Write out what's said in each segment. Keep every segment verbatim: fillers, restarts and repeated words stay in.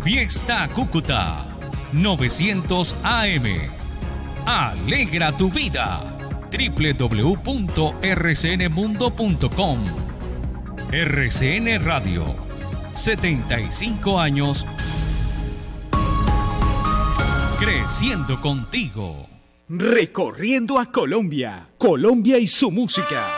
Fiesta Cúcuta novecientos A M. Alegra tu vida. doble u doble u doble u punto r c n mundo punto com. R C N Radio. setenta y cinco años. Creciendo contigo. Recorriendo a Colombia. Colombia y su música.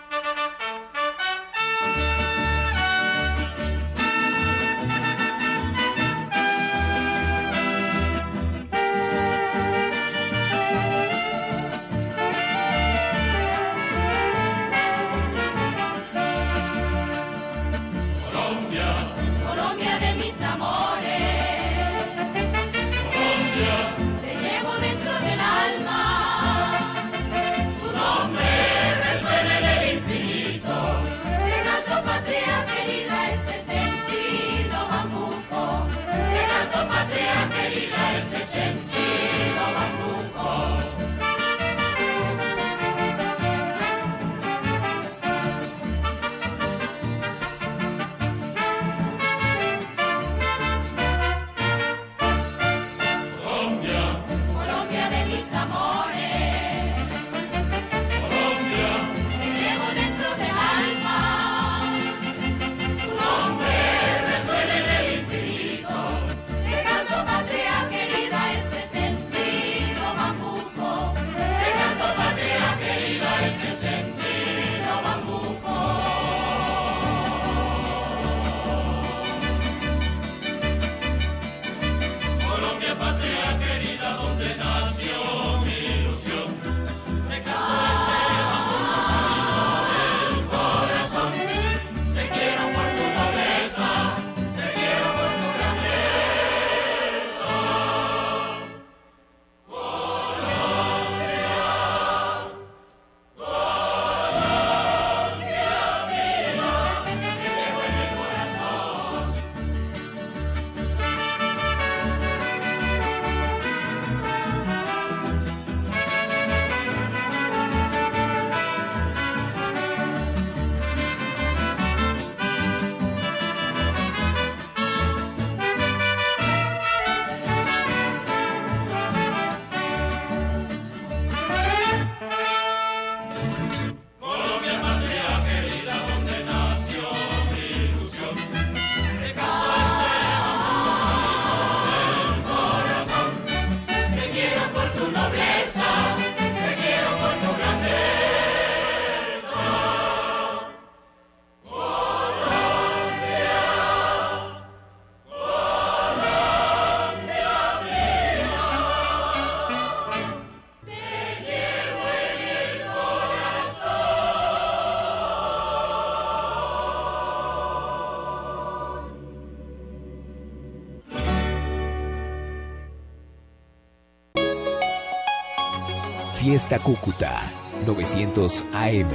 Fiesta Cúcuta novecientos A M.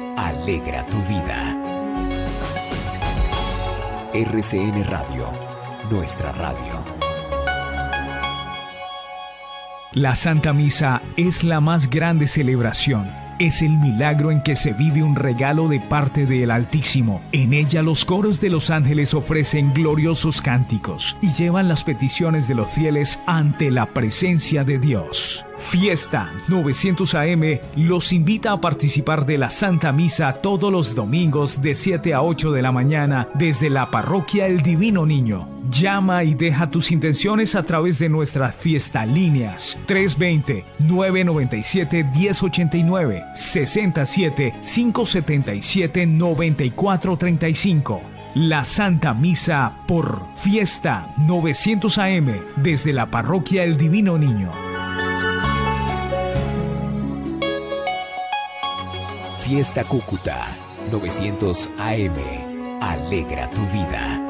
Alegra tu vida. R C N Radio. Nuestra radio. La Santa Misa es la más grande celebración. Es el milagro en que se vive un regalo de parte del Altísimo. En ella los coros de los ángeles ofrecen gloriosos cánticos y llevan las peticiones de los fieles ante la presencia de Dios. Fiesta novecientos A M los invita a participar de la Santa Misa todos los domingos de siete a ocho de la mañana desde la Parroquia El Divino Niño. Llama y deja tus intenciones a través de nuestras fiesta líneas tres dos cero, nueve nueve siete, uno cero ocho nueve, seis siete, cinco siete siete, nueve cuatro tres cinco. La Santa Misa por Fiesta novecientos A M desde la Parroquia El Divino Niño. Fiesta Cúcuta novecientos A M. Alegra tu vida.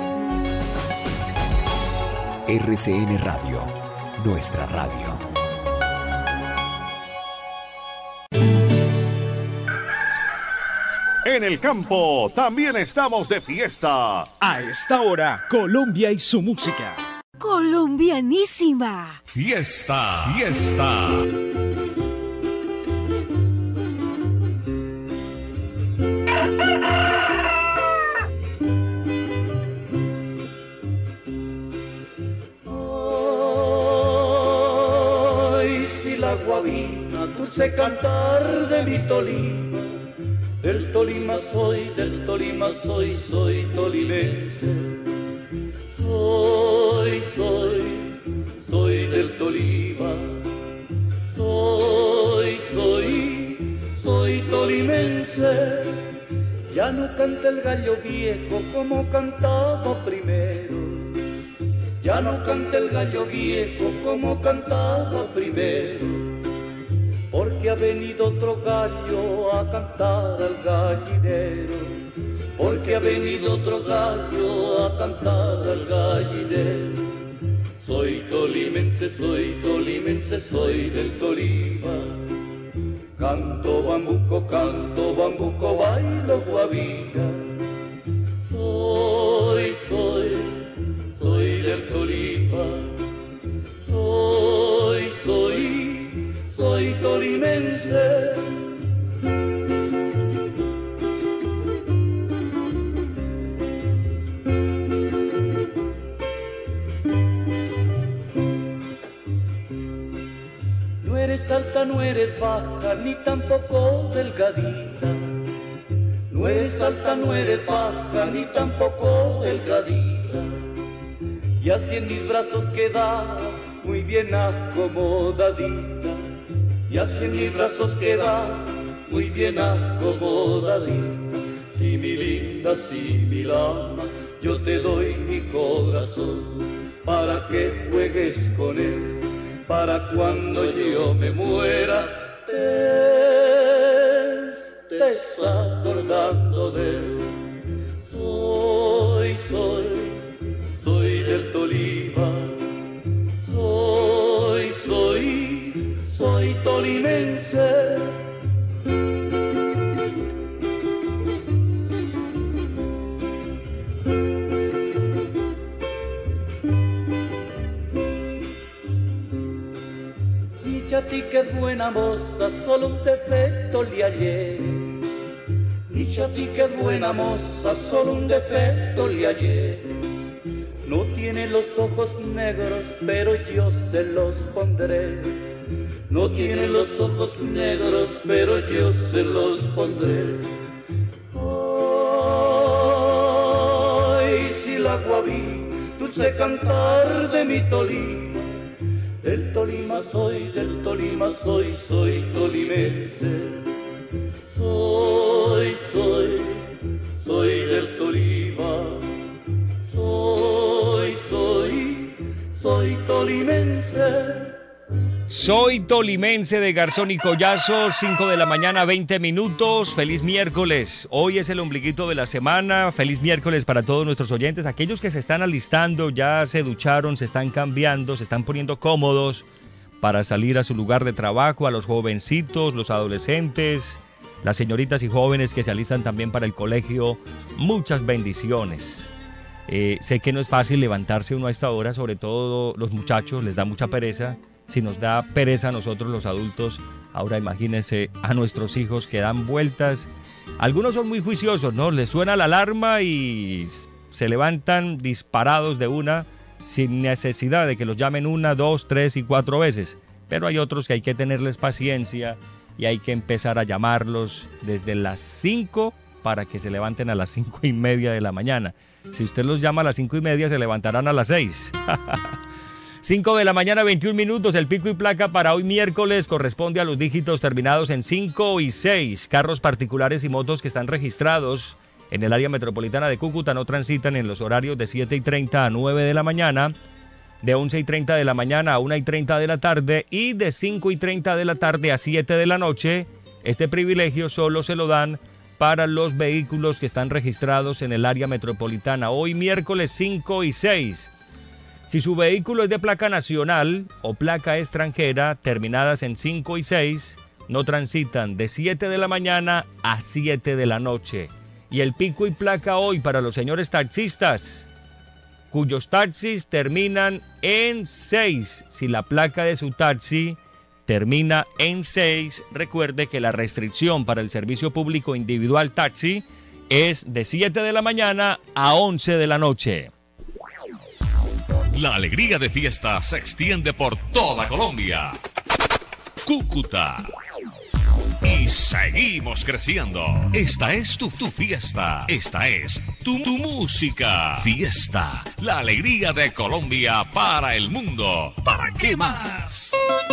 R C N Radio. Nuestra radio. En el campo también estamos de fiesta. A esta hora, Colombia y su música. Colombianísima. Fiesta, fiesta. dulce cantar de mi Tolima. Del Tolima soy, del Tolima soy, soy tolimense. Soy, soy, soy del Tolima. Soy, soy, soy tolimense. Ya no canta el gallo viejo como cantaba primero. Ya no canta el gallo viejo como cantaba primero. Porque ha venido otro gallo a cantar al gallinero. Porque ha venido otro gallo a cantar al gallinero. Soy tolimense, soy tolimense, soy del Tolima. Canto bambuco, canto bambuco, bailo guabina. Soy, soy, soy del Tolima. Soy, soy, soy tolimense. No eres alta, no eres baja, ni tampoco delgadita. No eres alta, no eres baja, ni tampoco delgadita. Y así en mis brazos queda muy bien acomodadita. Y así en mis brazos queda muy bien acomodadita. Si mi linda, si mi lama, yo te doy mi corazón para que juegues con él. Para cuando yo me muera, te estés acordando de él. Soy, soy, soy del Tolima. Soy, soy, soy tolimense. Dicha a ti que es buena moza, solo un defecto le hallé. Dicha a ti que es buena moza, solo un defecto le hallé. No tiene los ojos negros, pero yo se los pondré. No tiene los ojos negros, pero yo se los pondré. Ay, si la guabí, dulce cantar de mi Tolima. Del Tolima soy, del Tolima soy, soy tolimense. Soy, soy, soy del Tolima. Soy, soy, soy tolimense. Soy tolimense de Garzón y Collazo, cinco de la mañana, veinte minutos. Feliz miércoles. Hoy es el ombliguito de la semana. Feliz miércoles para todos nuestros oyentes. Aquellos que se están alistando, ya se ducharon, se están cambiando, se están poniendo cómodos para salir a su lugar de trabajo. A los jovencitos, los adolescentes, las señoritas y jóvenes que se alistan también para el colegio. Muchas bendiciones. Eh, sé que no es fácil levantarse uno a esta hora, sobre todo los muchachos, les da mucha pereza. Si nos da pereza a nosotros los adultos, ahora imagínense a nuestros hijos que dan vueltas. Algunos son muy juiciosos, ¿no? Les suena la alarma y se levantan disparados de una sin necesidad de que los llamen una, dos, tres y cuatro veces. Pero hay otros que hay que tenerles paciencia y hay que empezar a llamarlos desde las cinco para que se levanten a las cinco y media de la mañana. Si usted los llama a las cinco y media, se levantarán a las seis. cinco de la mañana, veintiún minutos. El pico y placa para hoy miércoles corresponde a los dígitos terminados en cinco y seis. Carros particulares y motos que están registrados en el área metropolitana de Cúcuta no transitan en los horarios de siete y treinta a nueve de la mañana, de once y treinta de la mañana a una y treinta de la tarde y de cinco y treinta de la tarde a siete de la noche. Este privilegio solo se lo dan para los vehículos que están registrados en el área metropolitana. Hoy miércoles cinco y seis. Si su vehículo es de placa nacional o placa extranjera terminadas en cinco y seis, no transitan de siete de la mañana a siete de la noche. Y el pico y placa hoy para los señores taxistas, cuyos taxis terminan en seis. Si la placa de su taxi termina en seis, recuerde que la restricción para el servicio público individual taxi es de siete de la mañana a once de la noche. La alegría de fiesta se extiende por toda Colombia. Cúcuta. Y seguimos creciendo. Esta es tu, tu fiesta. Esta es tu, tu música. Fiesta. La alegría de Colombia para el mundo. ¿Para qué más?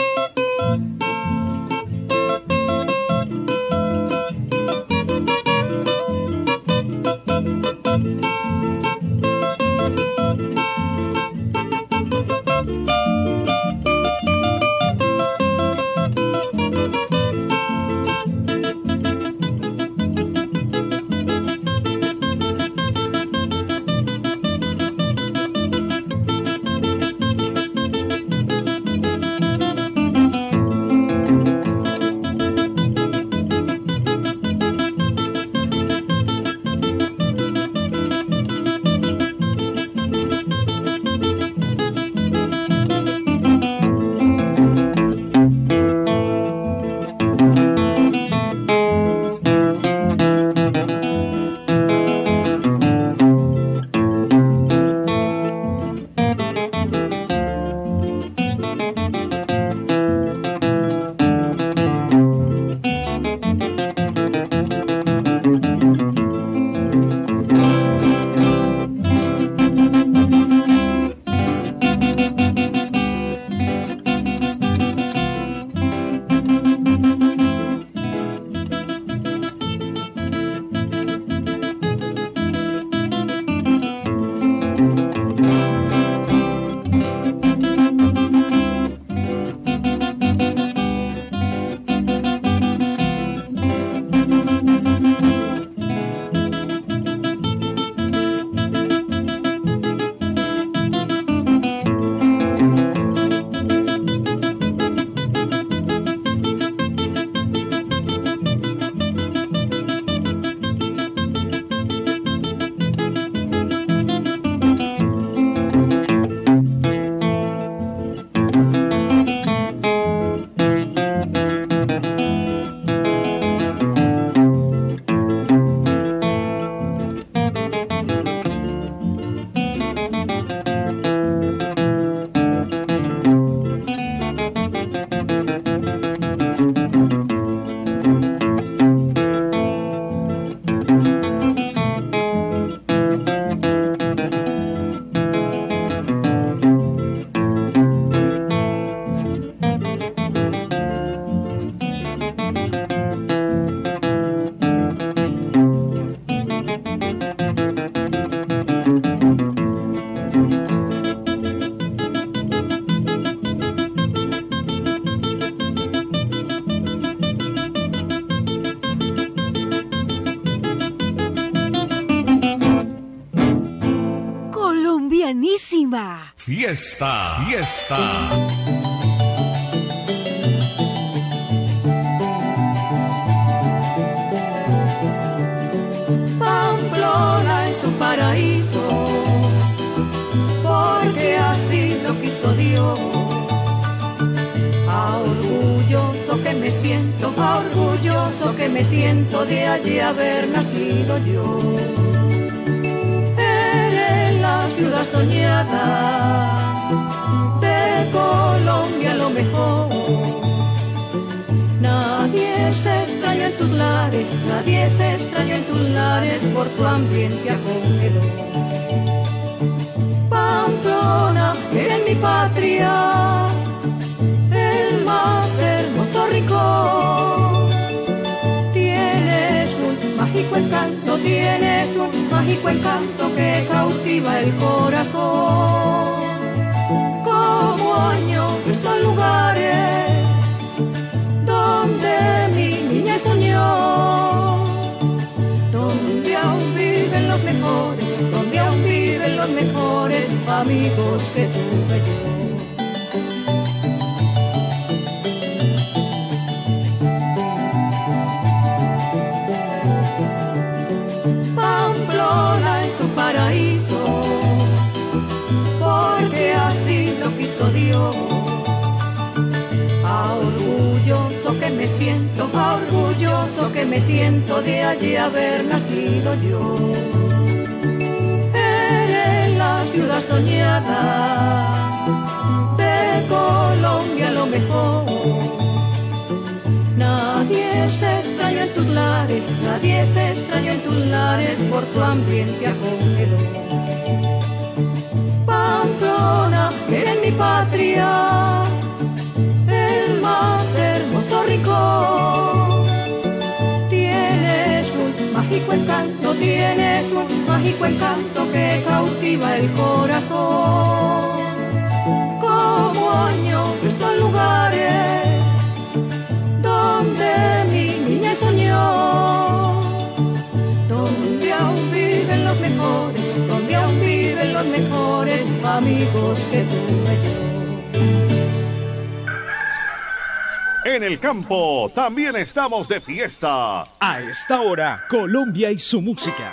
Fiesta, fiesta. Pamplona es un paraíso, porque así lo quiso Dios. A orgulloso que me siento, a orgulloso que me siento de allí haber nacido yo. Eres la ciudad soñada de Colombia, lo mejor. Nadie se extraña en tus lares, nadie se extraña en tus lares por tu ambiente acogedor. Pamplona, eres mi patria, el más hermoso rincón. Tienes un mágico encanto, tienes un mágico encanto que cautiva el corazón. Como años son lugares donde mi niña soñó, donde aún viven los mejores, donde aún viven los mejores amigos que tuve yo. Pamplona es un paraíso, porque así lo quiso Dios. A orgulloso que me siento, a orgulloso que me siento de allí haber nacido yo. Eres la ciudad soñada de Colombia, lo mejor. Nadie se extrañó en tus lares, nadie se extrañó en tus lares por tu ambiente acogedor. Pamplona, que es mi patria, el más hermoso rincón. Tienes un mágico encanto, tienes un mágico encanto que cautiva el corazón. Como años son lugares donde mi niña soñó, donde aún viven los mejores, donde aún viven los mejores amigos que tuve yo. En el campo también estamos de fiesta. A esta hora, Colombia y su música.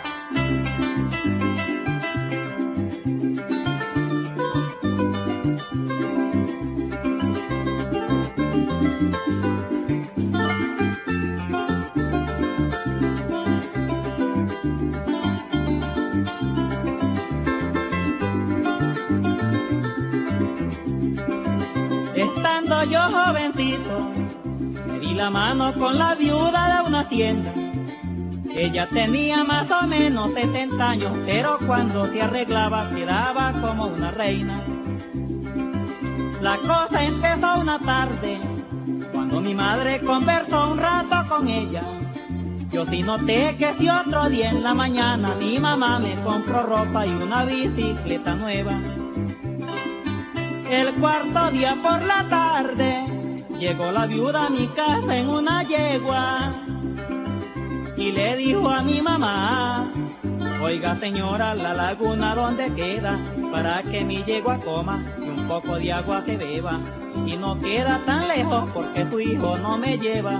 Estando yo jovencito, me di la mano con la viuda de una tienda. Ella tenía más o menos setenta años, pero cuando te arreglaba quedaba como una reina. La cosa empezó una tarde, cuando mi madre conversó un rato con ella. Yo sí noté que si otro día en la mañana mi mamá me compró ropa y una bicicleta nueva. El cuarto día por la tarde llegó la viuda a mi casa en una yegua y le dijo a mi mamá: oiga señora, la laguna donde queda, para que mi yegua coma y un poco de agua que beba, y no queda tan lejos porque tu hijo no me lleva.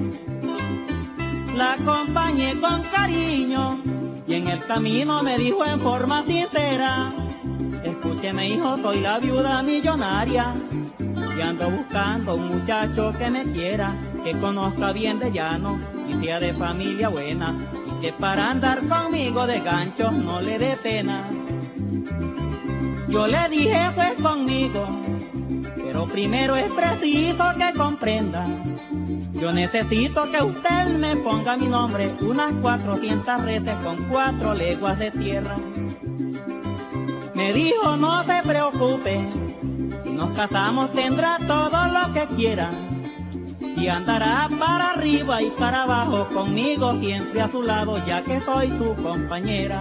La acompañé con cariño y en el camino me dijo en forma sincera: escúcheme hijo, soy la viuda millonaria y ando buscando un muchacho que me quiera, que conozca bien de llano y sea de familia buena, y que para andar conmigo de ganchos no le dé pena. Yo le dije pues conmigo, pero primero es preciso que comprenda. Yo necesito que usted me ponga mi nombre, unas cuatrocientas reses con cuatro leguas de tierra. Me dijo no se preocupe, si nos casamos tendrá todo lo que quiera y andará para arriba y para abajo conmigo siempre a su lado, ya que soy su compañera.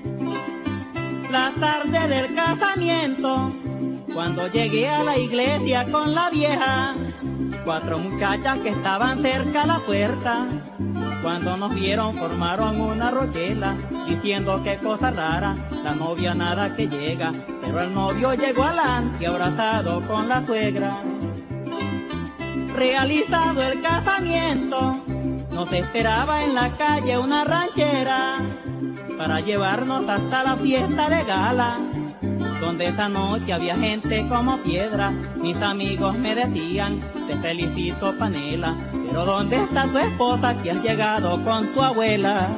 La tarde del casamiento, cuando llegué a la iglesia con la vieja, cuatro muchachas que estaban cerca a la puerta, cuando nos vieron formaron una rochela, diciendo qué cosa rara, la novia nada que llega, pero el novio llegó adelante abrazado con la suegra. Realizado el casamiento, nos esperaba en la calle una ranchera, para llevarnos hasta la fiesta de gala, donde esta noche había gente como piedra. Mis amigos me decían, te felicito Panela, pero ¿dónde está tu esposa que has llegado con tu abuela?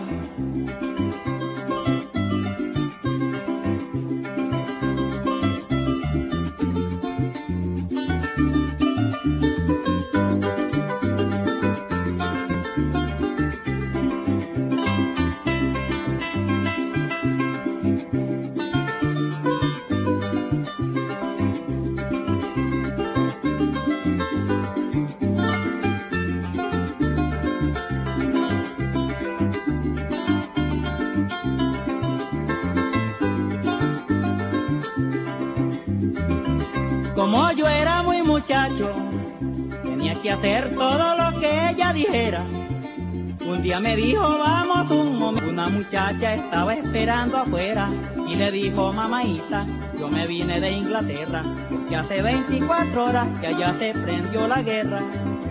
Como yo era muy muchacho, tenía que hacer todo lo que ella dijera. Un día me dijo, vamos un momento. Una muchacha estaba esperando afuera y le dijo, mamaita, yo me vine de Inglaterra, porque hace veinticuatro horas que allá se prendió la guerra.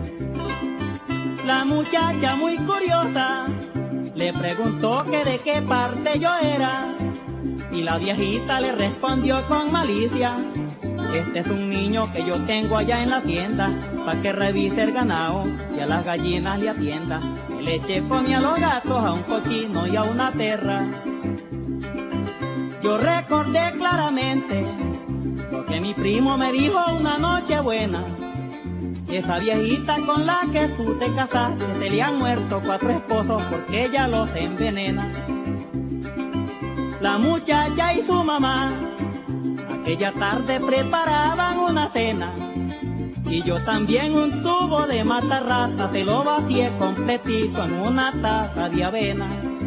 La muchacha muy curiosa le preguntó que de qué parte yo era, y la viejita le respondió con malicia, este es un niño que yo tengo allá en la tienda, pa' que revise el ganado y a las gallinas le atienda. Leche comí a los gatos, a un cochino y a una perra. Yo recordé claramente lo que mi primo me dijo una noche buena, Esa viejita con la que tú te casaste, se le han muerto cuatro esposos porque ella los envenena. La muchacha y su mamá aquella tarde preparaban una cena, y yo también un tubo de matarrata te lo vacié completito en una taza de avena.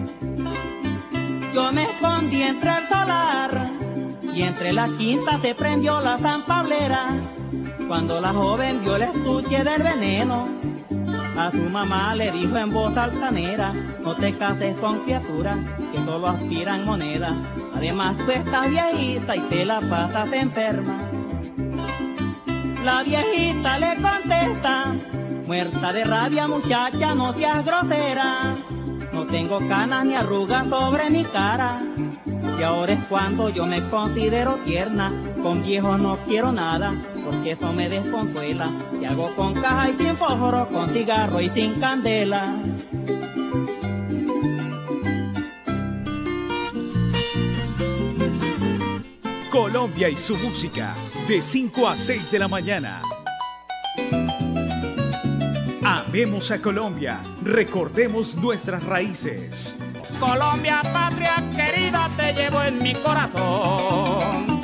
Yo me escondí entre el solar y entre la quinta se prendió la zampablera. Cuando la joven vio el estuche del veneno, a su mamá le dijo en voz altanera: no te cases con criaturas que solo aspiran moneda. Además tú estás viejita y te la pasas enferma. La viejita le contesta, muerta de rabia: muchacha, no seas grosera. No tengo canas ni arrugas sobre mi cara, y ahora es cuando yo me considero tierna. Con viejos no quiero nada, porque eso me desconsuela. Y hago con caja y sin fósforo, con cigarro y sin candela. Colombia y su música, de cinco a seis de la mañana. Amemos a Colombia, recordemos nuestras raíces. Colombia, patria querida, te llevo en mi corazón.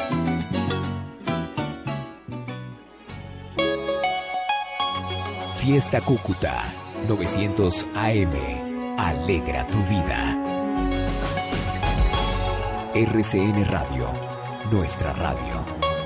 Fiesta Cúcuta, novecientos A M. Alegra tu vida. R C N Radio, nuestra radio.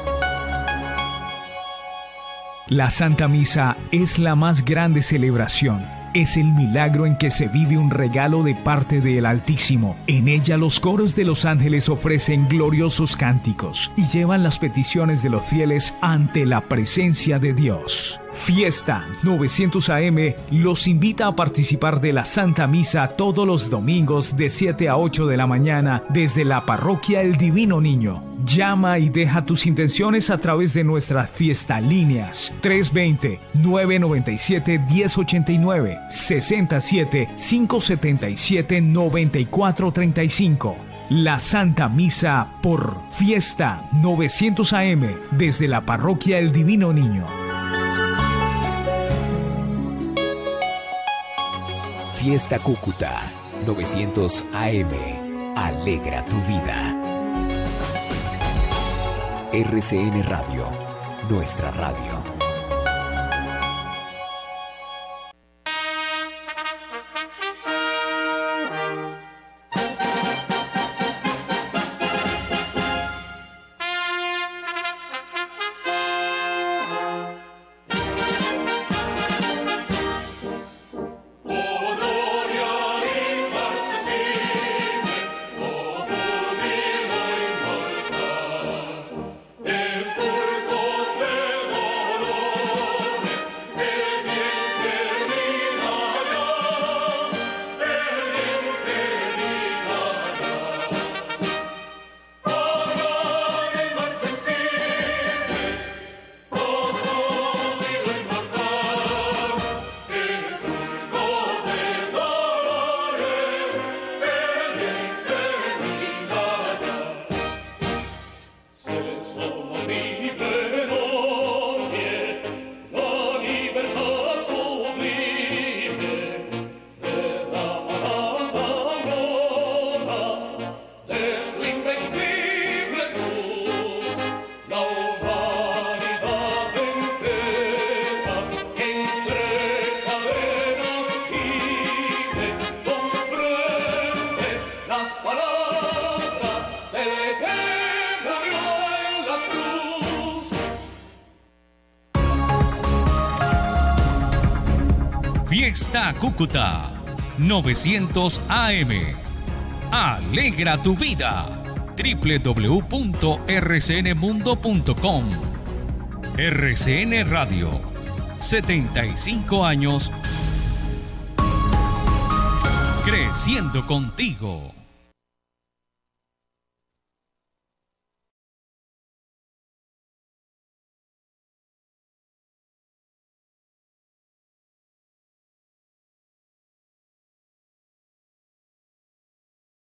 La Santa Misa es la más grande celebración. Es el milagro en que se vive un regalo de parte del Altísimo. En ella los coros de los ángeles ofrecen gloriosos cánticos y llevan las peticiones de los fieles ante la presencia de Dios. Fiesta novecientos A M los invita a participar de la Santa Misa todos los domingos de siete a ocho de la mañana desde la Parroquia El Divino Niño. Llama y deja tus intenciones a través de nuestras fiesta líneas tres dos cero, nueve nueve siete, uno cero ocho nueve, seis siete, cinco siete siete, nueve cuatro tres cinco. La Santa Misa por Fiesta novecientos A M desde la Parroquia El Divino Niño. Fiesta Cúcuta, novecientos A M. Alegra tu vida. R C N Radio, nuestra radio. Fiesta Cúcuta novecientos A M. Alegra tu vida. doble u doble u doble u punto r c n mundo punto com. R C N Radio. setenta y cinco años. Creciendo contigo.